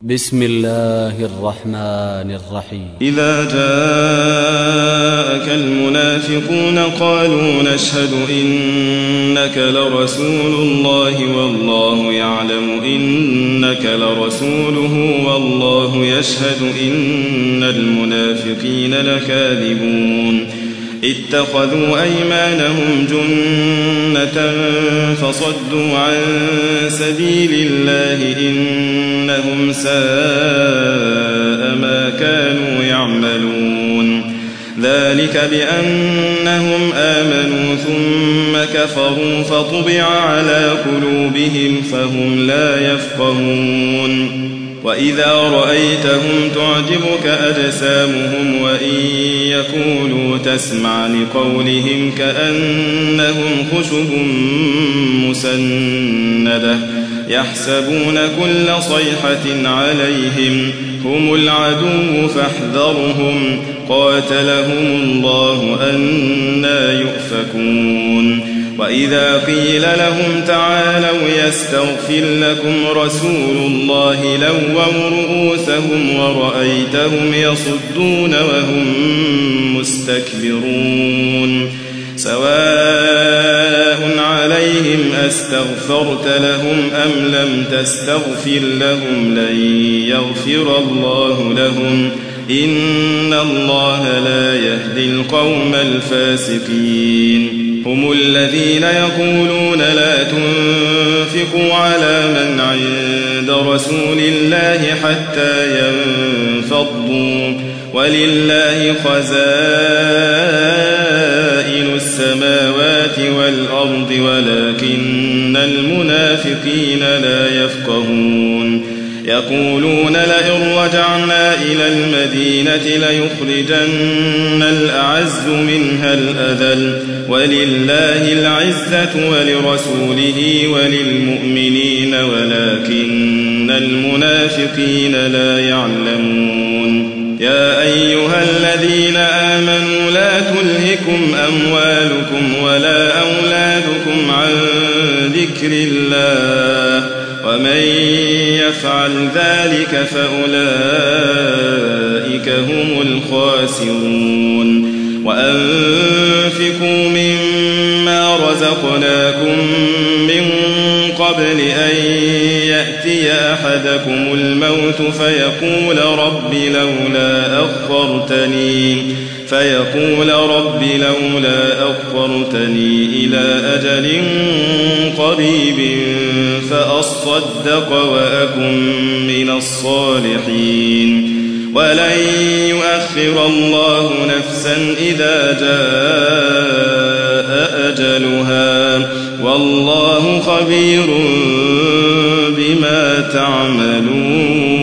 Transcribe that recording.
بسم الله الرحمن الرحيم. إذا جاءك المنافقون قالوا نشهد إنك لرسول الله والله يعلم إنك لرسوله والله يشهد إن المنافقين لكاذبون اتخذوا أيمانهم جنة فصدوا عن سبيل الله إنهم ساء ما كانوا يعملون ذلك بأنهم آمنوا ثم كفروا فطبع على قلوبهم فهم لا يفقهون وإذا رأيتهم تعجبك أجسامهم وإن يقولوا تسمع لقولهم كأنهم خشب مسندة يحسبون كل صيحة عليهم هم العدو فاحذرهم قاتلهم الله أنى يؤفكون وإذا قيل لهم تعالوا يستغفر لكم رسول الله لووا رؤوسهم ورأيتهم يصدون وهم مستكبرون سواء عليهم أستغفرت لهم أم لم تستغفر لهم لن يغفر الله لهم إن الله لا يهدي القوم الفاسقين هم الذين يقولون لا تنفقوا على من عند رسول الله حتى ينفضوا ولله خزائن السماوات والأرض ولكن المنافقين لا يفقهون يقولون لئن رجعنا إلى المدينة ليخرجن الأعز منها الأذل ولله العزة ولرسوله وللمؤمنين ولكن المنافقين لا يعلمون يا أيها الذين آمنوا لا تلهكم أموالكم ولا أولادكم عن ذكر الله ومن يفعل ذلك فأولئك هم الخاسرون وأنفقوا مما رزقناكم من قبل أن يأتي أحدكم الموت فيقول رب لولا أخرتني إلى أجل قريب فأصدق وأكن من الصالحين ولن يؤخر الله نفسا إذا جاء أجلها والله خبير بما تعملون.